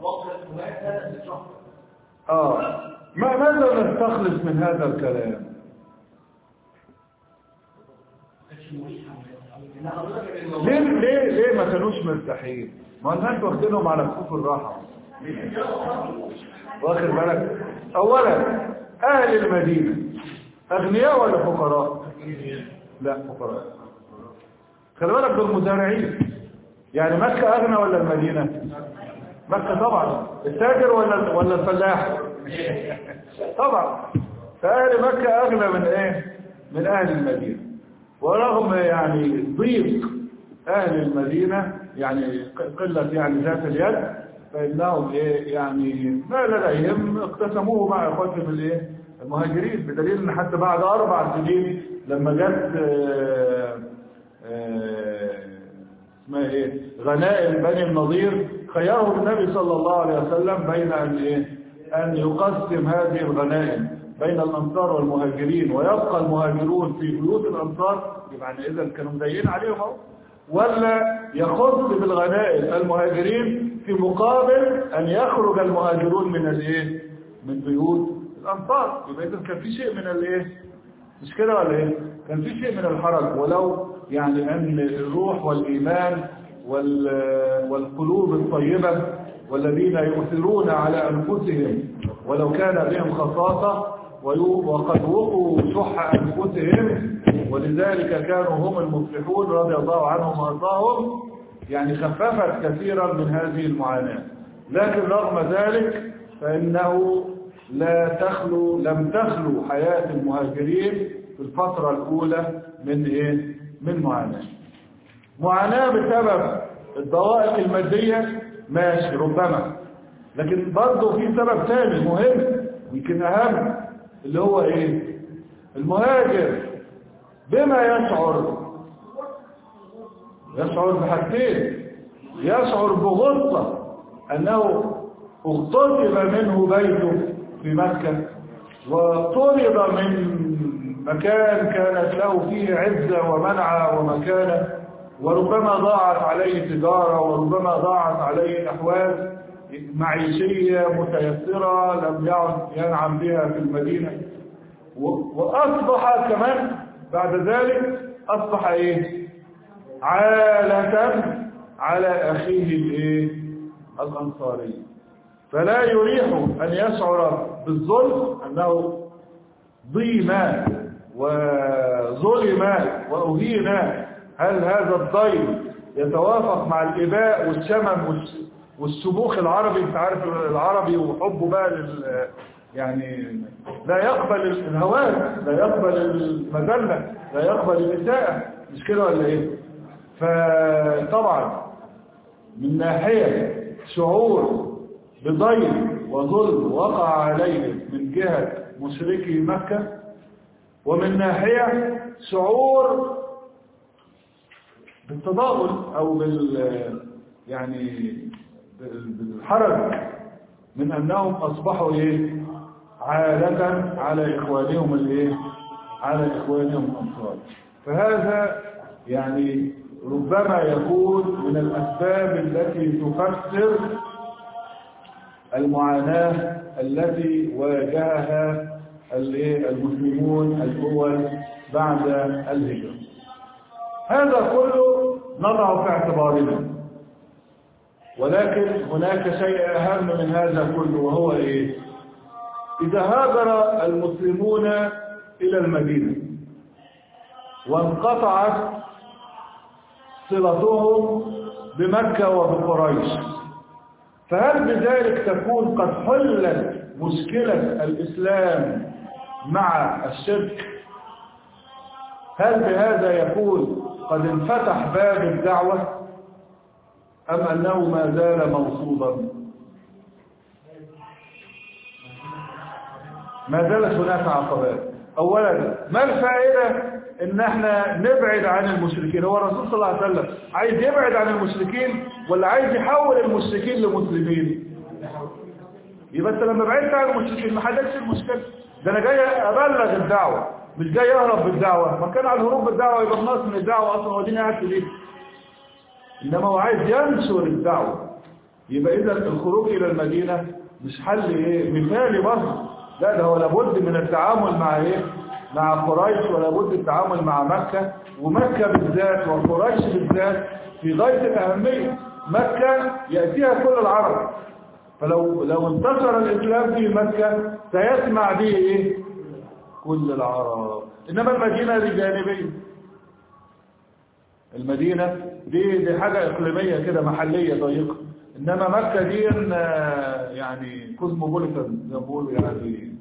آه ما ماذا نستخلص من هذا الكلام؟ ليه ليه ليه ما كانوش مرتاحين؟ ما الناس واخدينهم على كفوف الراحة. واخد بالك؟ اولا اهل المدينة اغنياء ولا فقراء؟ لا فقراء. خلي بالك دول مزارعين. يعني مكة اغنى ولا المدينة؟ مكة طبعا. التاجر ولا ولا الفلاح؟ طبعا. فاهل مكة اغنى من ايه؟ من اهل المدينة. ورغم يعني ضيق اهل المدينة، يعني قلة يعني ذات اليد، فإنهم إيه يعني ما لديهم اقتسموه مع إخواتهم الإيه المهاجرين، بدليل إن حتى بعد أربع سنين لما جت اسمها إيه غنائم بني النضير، خيرهم النبي صلى الله عليه وسلم بين أن إيه أن يقسم هذه الغنائم بين الأنصار والمهاجرين، ويبقى المهاجرون في بيوت الأنصار، يعني إذا كانوا مضايقين عليهم أهو، ولا يخص بالغنائم المهاجرين في مقابل أن يخرج المهاجرون من الايه من بيوت الأنصار. يبقى إذا كان في شيء من الايه مش كده ولا ايه؟ كان في شيء من الحرج، ولو يعني أن الروح والإيمان والقلوب الطيبة والذين يؤثرون على أنفسهم ولو كان بهم خصاصة وقد وقوا شح أنفسهم، ولذلك كانوا هم المفلحون رضي الله عنهم وارضاهم، يعني خففت كثيرا من هذه المعاناة. لكن رغم ذلك فإنه لا تخلو لم تخلو حياة المهاجرين في الفترة الأولى من إيه؟ من معاناة. معاناة بسبب الضوائق المادية ماشي ربما، لكن برضه في سبب ثاني مهم يمكن أهم، اللي هو إيه؟ المهاجر بما يشعر يشعر بحاجتين. يشعر بغصة أنه اغتصب منه بيته في مكة، وطرد من مكان كانت له فيه عزة ومنعة ومكانة، وربما ضاعت عليه تجارة، وربما ضاعت عليه أحوال معيشية متيسرة لم يعد ينعم بها في المدينة، وأصبح كمان بعد ذلك أصبح إيه؟ عالة على أخيه الإيه؟ الأنصاري. فلا يريح أن يشعر بالظلم، أنه ضيم وظلم وأهين. هل هذا الضيم يتوافق مع الإباء والشمم والسبوخ العربي؟ انت عارف العربي وحبه بقى لل يعني لا يقبل الهوان، لا يقبل المذلة، لا يقبل الإساءة، مش كده ولا ايه؟ فطبعا من ناحية شعور بضيم وظلم وقع عليه من جهة مشركي مكة، ومن ناحية شعور بالتضاؤل او بال يعني بالحرج من أنهم أصبحوا إيه عادة على إخوانهم الإيه على إخوانهم الأنصار. فهذا يعني ربما يكون من الأسباب التي تفسر المعاناة التي واجهها المسلمون الأول بعد الهجرة. هذا كله نضعه في اعتبارنا، ولكن هناك شيء أهم من هذا كله، وهو إيه؟ إذا هاجر المسلمون إلى المدينة وانقطعت صلتهم بمكة وبقريش، فهل بذلك تكون قد حلت مشكلة الإسلام مع الشرك؟ هل بهذا يكون قد انفتح باب الدعوة أم أنه ما زال موصولا؟ ما زالت هناك عقبات. أولا، ما الفائدة إن احنا نبعد عن المشركين؟ هو الرسول صلى الله عليه وسلم عايز يبعد عن المشركين ولا عايز يحول المشركين لمسلمين؟ يبقى انت لما بعدت عن المشركين ما حلتش المشكلة. ده انا جاي ابلغ الدعوة مش جاي اهرب بالدعوة. ما كان على الهروب بالدعوة يبقى الناس من الدعوة اصلا وديني قاعد في ليه. انما هو عايز ينشر الدعوة. يبقى اذا الخروج الى المدينة مش حل ايه مثالي برضه، لا ده هو لابد من التعامل مع ايه مع قريش، ولابد التعامل مع مكة، ومكة بالذات وقريش بالذات في غاية الأهمية. مكة يأتيها كل العرب، فلو لو انتشر الإسلام في مكة سيسمع به ايه كل العرب. إنما المدينة دي جانبية، المدينة دي دي حاجة إقليمية كده محلية ضيقة، إنما مكة دي يعني كوزموبوليتان زي ما بيقولوا، يعني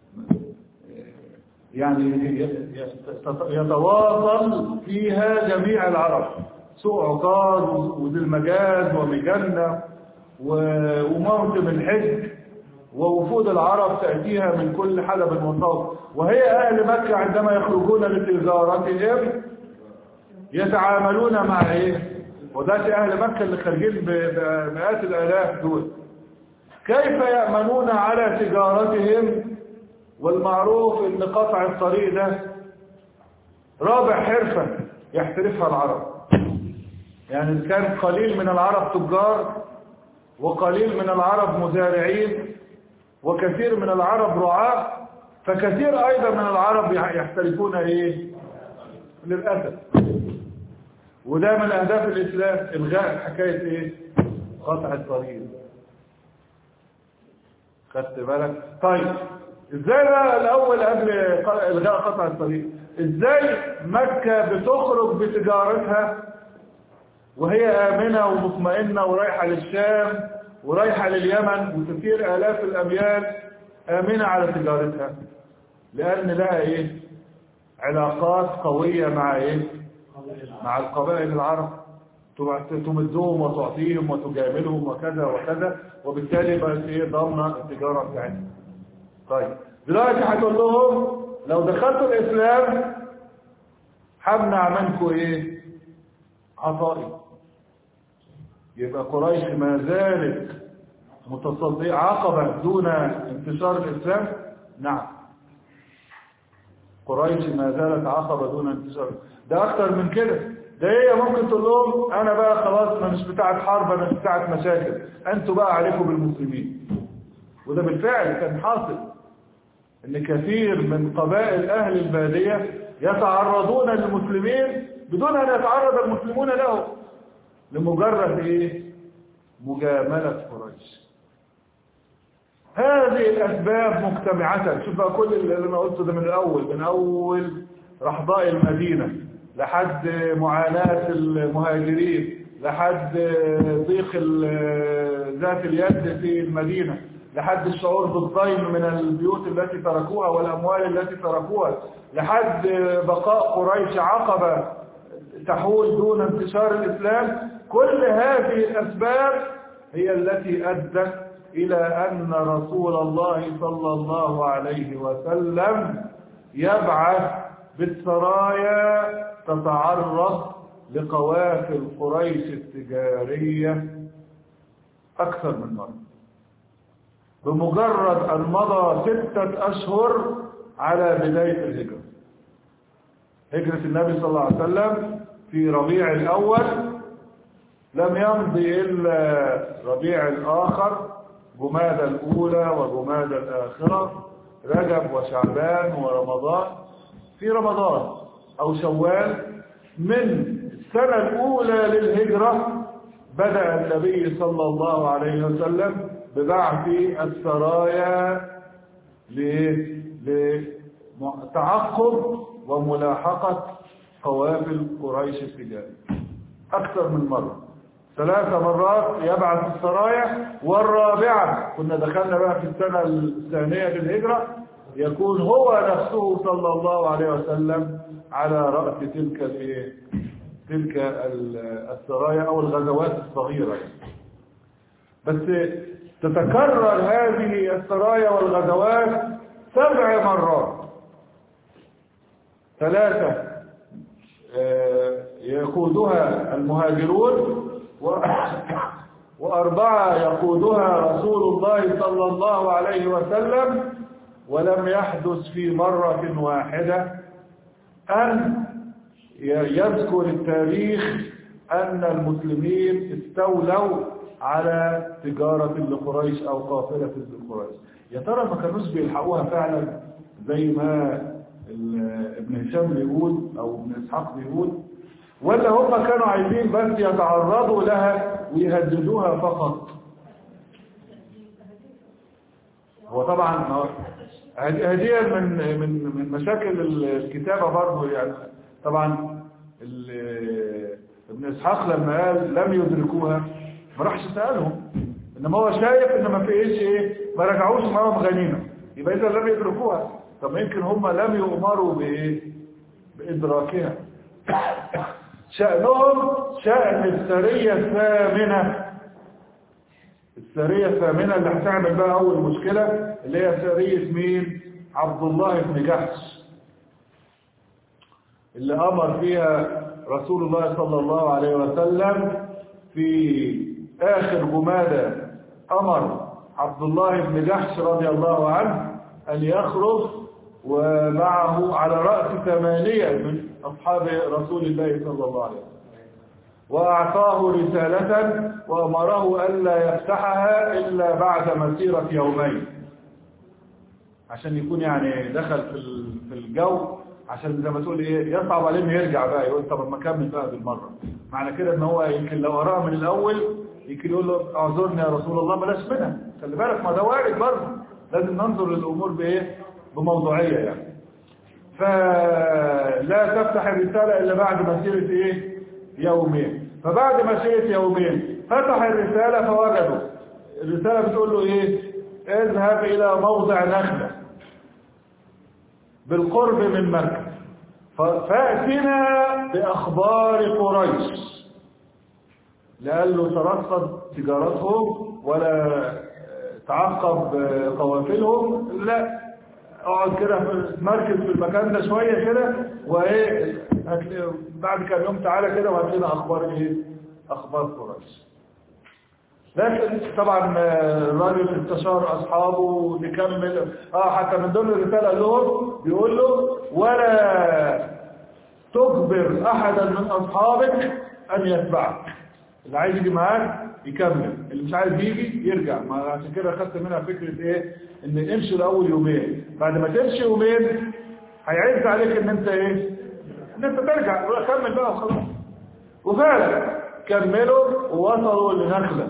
يعني يتواصل فيها جميع العرب، سوق عكاظ وذي المجاز ومجنة وموسم الحج، ووفود العرب تأتيها من كل حلب وصوب. وهي أهل مكة عندما يخرجون لتجارتهم يتعاملون مع إيه؟ وذات أهل مكة اللي خارجين بمئات الآلاف دول، كيف يأمنون على تجارتهم؟ والمعروف ان قطع الطريق ده رابع حرفة يحترفها العرب. يعني كان قليل من العرب تجار، وقليل من العرب مزارعين، وكثير من العرب رعاة، فكثير ايضا من العرب يحترفون ايه للأسف. وده من اهداف الاسلام الغاء حكاية ايه قطع الطريق. خدت بالك؟ طيب ازاي بقى الاول قبل الغاء قطع الطريق؟ ازاي مكة بتخرج بتجارتها وهي آمنة ومطمئنة ورايحة للشام ورايحة لليمن وتسير آلاف الأميال آمنة على تجارتها؟ لأن لها ايه علاقات قوية مع ايه مع القبائل العرب، تمدهم وتعطيهم وتجاملهم وكذا وكذا، وبالتالي بقت ايه ضامنة التجارة بتاعتها. طيب دلوقتي هتقول لهم لو دخلتوا الإسلام همنع منكم ايه عطائي. يبقى قريش ما زالت متصدية عقبة دون انتشار الإسلام. نعم، قريش ما زالت عقبة دون انتشار. ده أكتر من كده، ده هي ممكن تقول لهم أنا بقى خلاص أنا مش بتاعت حرب، أنا مش بتاعت مشاكل، أنتوا بقى عليكم بالمسلمين. وده بالفعل كان حاصل، ان كثير من قبائل اهل البادية يتعرضون للمسلمين بدون ان يتعرض المسلمون له، لمجرد ايه مجاملة قريش. هذه الاسباب مجتمعة. شوف بقى كل اللي انا قلته ده من الاول من اول رحضاء المدينة لحد معاناة المهاجرين، لحد ضيق ذات اليد في المدينة، لحد الشعور بالضيم من البيوت التي تركوها والأموال التي تركوها، لحد بقاء قريش عقبة تحول دون انتشار الإسلام. كل هذه الأسباب هي التي أدت إلى أن رسول الله صلى الله عليه وسلم يبعث بالسرايا تتعرف لقوافل قريش التجارية أكثر من مرة، بمجرد أن مضى ستة أشهر على بداية الهجرة. هجرة النبي صلى الله عليه وسلم في ربيع الأول، لم يمضي إلا ربيع الآخر، جمادى الأولى وجمادى الآخرة، رجب وشعبان ورمضان. في رمضان أو شوال من السنة الأولى للهجرة بدأ النبي صلى الله عليه وسلم ببعث السرايا لتعقب وملاحقة قوافل قريش التجارية أكثر من مرة، ثلاث مرات يبعث السرايا، والرابعة كنا دخلنا بقى في السنة الثانية للهجرة يكون هو نفسه صلى الله عليه وسلم على رأس تلك الايه تلك السرايا أو الغزوات الصغيرة. بس تتكرر هذه السرايا والغزوات سبع مرات، ثلاثة يقودها المهاجرون وأربعة يقودها رسول الله صلى الله عليه وسلم. ولم يحدث في مرة واحدة أن يذكر التاريخ أن المسلمين استولوا على تجارة لقريش أو قافلة لقريش. يا ترى ما كانوش بيلحقوها فعلا زي ما ابن هشام بيقول أو ابن إسحاق بيقول، ولا هم كانوا عايزين بس يتعرضوا لها ويهددوها فقط؟ هو طبعا هدية من من من مشاكل الكتابة برضه، يعني طبعا ابن إسحاق لما قال لم يدركوها ما راحش سألهم، انما هو شايف ان ما فيش ايه، ما رجعوش معاهم غنيمة، يبقى اذا لم يدركوها. طب يمكن هم لم يؤمروا بايه، بإدراكها. شأنهم شأن السرية الثامنة، السرية الثامنة اللي هتعمل بقى أول مشكلة، اللي هي سرية مين؟ عبد الله بن جحش، اللي أمر فيها رسول الله صلى الله عليه وسلم في آخر جمادى. أمر عبد الله بن جحش رضي الله عنه أن يخرج ومعه على رأس ثمانية من أصحاب رسول الله صلى الله عليه وسلم، وأعطاه رسالة وأمره ألا يفتحها إلا بعد مسيرة يومين، عشان يكون يعني دخل في الجو، عشان زي ما تقول إيه يصعب عليه إنه يرجع بقى يقول طب ما كمل بقى بالمرة. معنى كده إن هو يمكن لو قرأ من الأول يمكن يقول له أعذرني يا رسول الله بلاش منها، خلي بالك ما ده وارد برضه، لازم ننظر للأمور بإيه، بموضوعية يعني. فلا تفتح الرسالة إلا بعد مسيرة إيه، يومين. فبعد مسيرة يومين فتح الرسالة فوجدوا الرسالة بتقول له إيه، اذهب إلى موضع نخلة بالقرب من مكة فأتنا بأخبار قريش. لا قال له ترصد تجارتهم ولا تعقب قوافلهم، لا اقعد كده في مركز في المكان ده شوية كده، وايه بعد كام يوم تعالى كده وهات لنا اخبار ايه، اخبار قريش. لكن طبعا الراجل استشار اصحابه نكمل. اه حتى من ضمن الرسالة لهم بيقول له ولا تجبر احدا من اصحابك ان يتبعك، اللي عايز يجي معاك يكمل، اللي مش عايز يجي يرجع. ما عشان كده خدت منها فكرة ايه، ان امشي الاول يومين، بعد ما تمشي يومين هيعز عليك ان انت ايه، ان انت ترجع وكمل بقى وخلاص. وفعلا كملوا ووصلوا لنخلة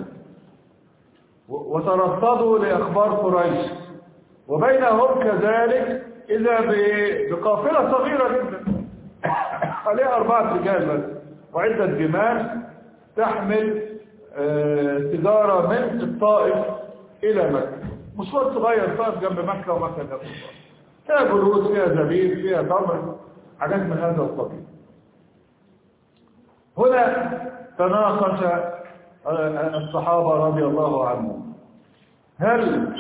وترصدوا لاخبار قريش، وبينهم كذلك اذا بقافلة صغيرة جدا عليها اربعة رجال بس وعدة جمال تحمل تجارة من الطائف إلى مكة، مشوار صغير، الطائف جنب مكة ومكة جنب الطائف، فيها جلود فيها زبيب فيها تمر، حاجات من هذا القبيل. هنا تناقش الصحابة رضي الله عنهم، هل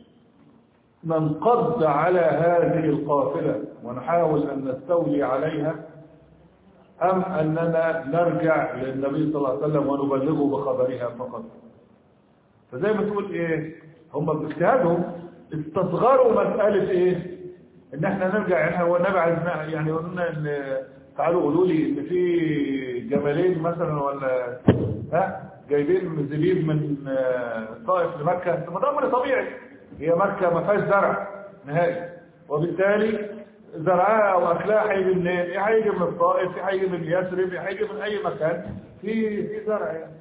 ننقض على هذه القافلة ونحاول أن نستولي عليها، أم أننا نرجع للنبي صلى الله عليه وسلم ونبلغه بخبرها فقط؟ فزي ما تقول إيه، هم باجتهادهم استصغروا مسألة إيه؟ إن إحنا نرجع، يعني هو النبي عايزنا، يعني قلنا إن تعالوا قولوا لي إن في جمالين مثلا ولا ها جايبين زبيب من طائف لمكة، ثم ده أمر طبيعي، هي مكة ما فيهاش زرع نهائي، وبالتالي زرعها أو أكلها هيجي منين؟ هيجي من الطائف، هيجي من يثرب، هيجي من أي مكان في في زرع يعني.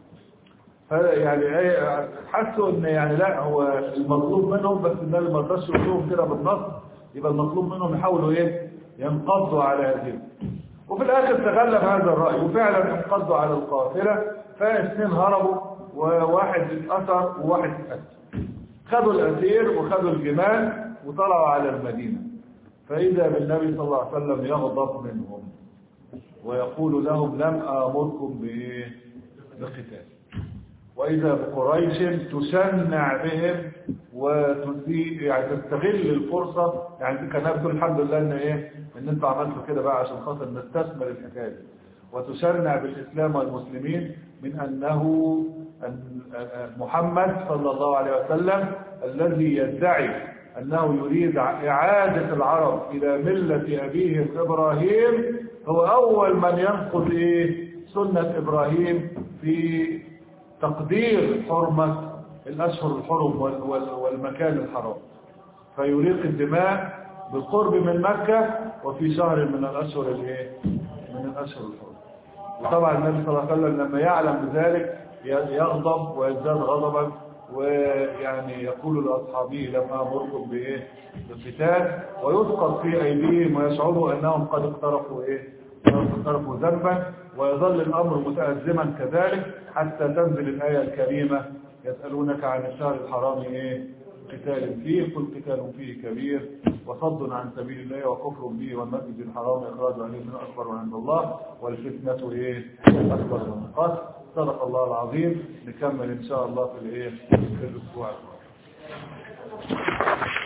يعني حسوا ان يعني لا، هو المطلوب منهم، بس النبي ما رضاش يقول لهم كده بالنص، يبقى المطلوب منهم يحاولوا ايه؟ ينقضوا على هذه. وفي الاخر تغلب هذا الراي، وفعلا انقضوا على القافله، فاثنين هربوا وواحد اتاثر وواحد اتأثر. خدوا الاسير وخدوا الجمال وطلعوا على المدينه، فاذا بالنبي صلى الله عليه وسلم يغضب منهم ويقول لهم لم امركم بايه؟ بقتال. وإذا بقريش تشنع بهم وتسيء، يعني تستغل الفرصة، يعني كان يقول الحمد لله ان ايه ان انتوا عملتوا كده بقى عشان خاطر نستثمر الحكاية، وتشنع بالإسلام والمسلمين من أنه محمد صلى الله عليه وسلم الذي يدعي أنه يريد إعادة العرب إلى ملة أبيهم إبراهيم هو أول من ينقض إيه سنة إبراهيم في تقدير حرمة الأشهر الحرم والمكان الحرام، فيريق الدماء بالقرب من مكة وفي شهر من الأشهر الايه من الأشهر الحرم. وطبعا النبي صلى الله عليه وسلم لما يعلم بذلك يغضب ويزداد غضبا، ويعني يقول لأصحابه لم أمركم بإيه بالقتال، ويسقط في أيديهم ويشعروا أنهم قد اقترفوا إيه اقترفوا ذنبا، ويظل الأمر متأزما كذلك حتى تنزل الآية الكريمة يسألونك عن الشهر الحرام إيه قتال فيه، قل قتال فيه كبير وصد عن سبيل الله وكفر به والمسجد الحرام إخراج عليه من أكبر عند الله والفتنة إيه أكبر من القتل. صدق الله العظيم. نكمل إن شاء الله في الإيه في الأسبوع القادم.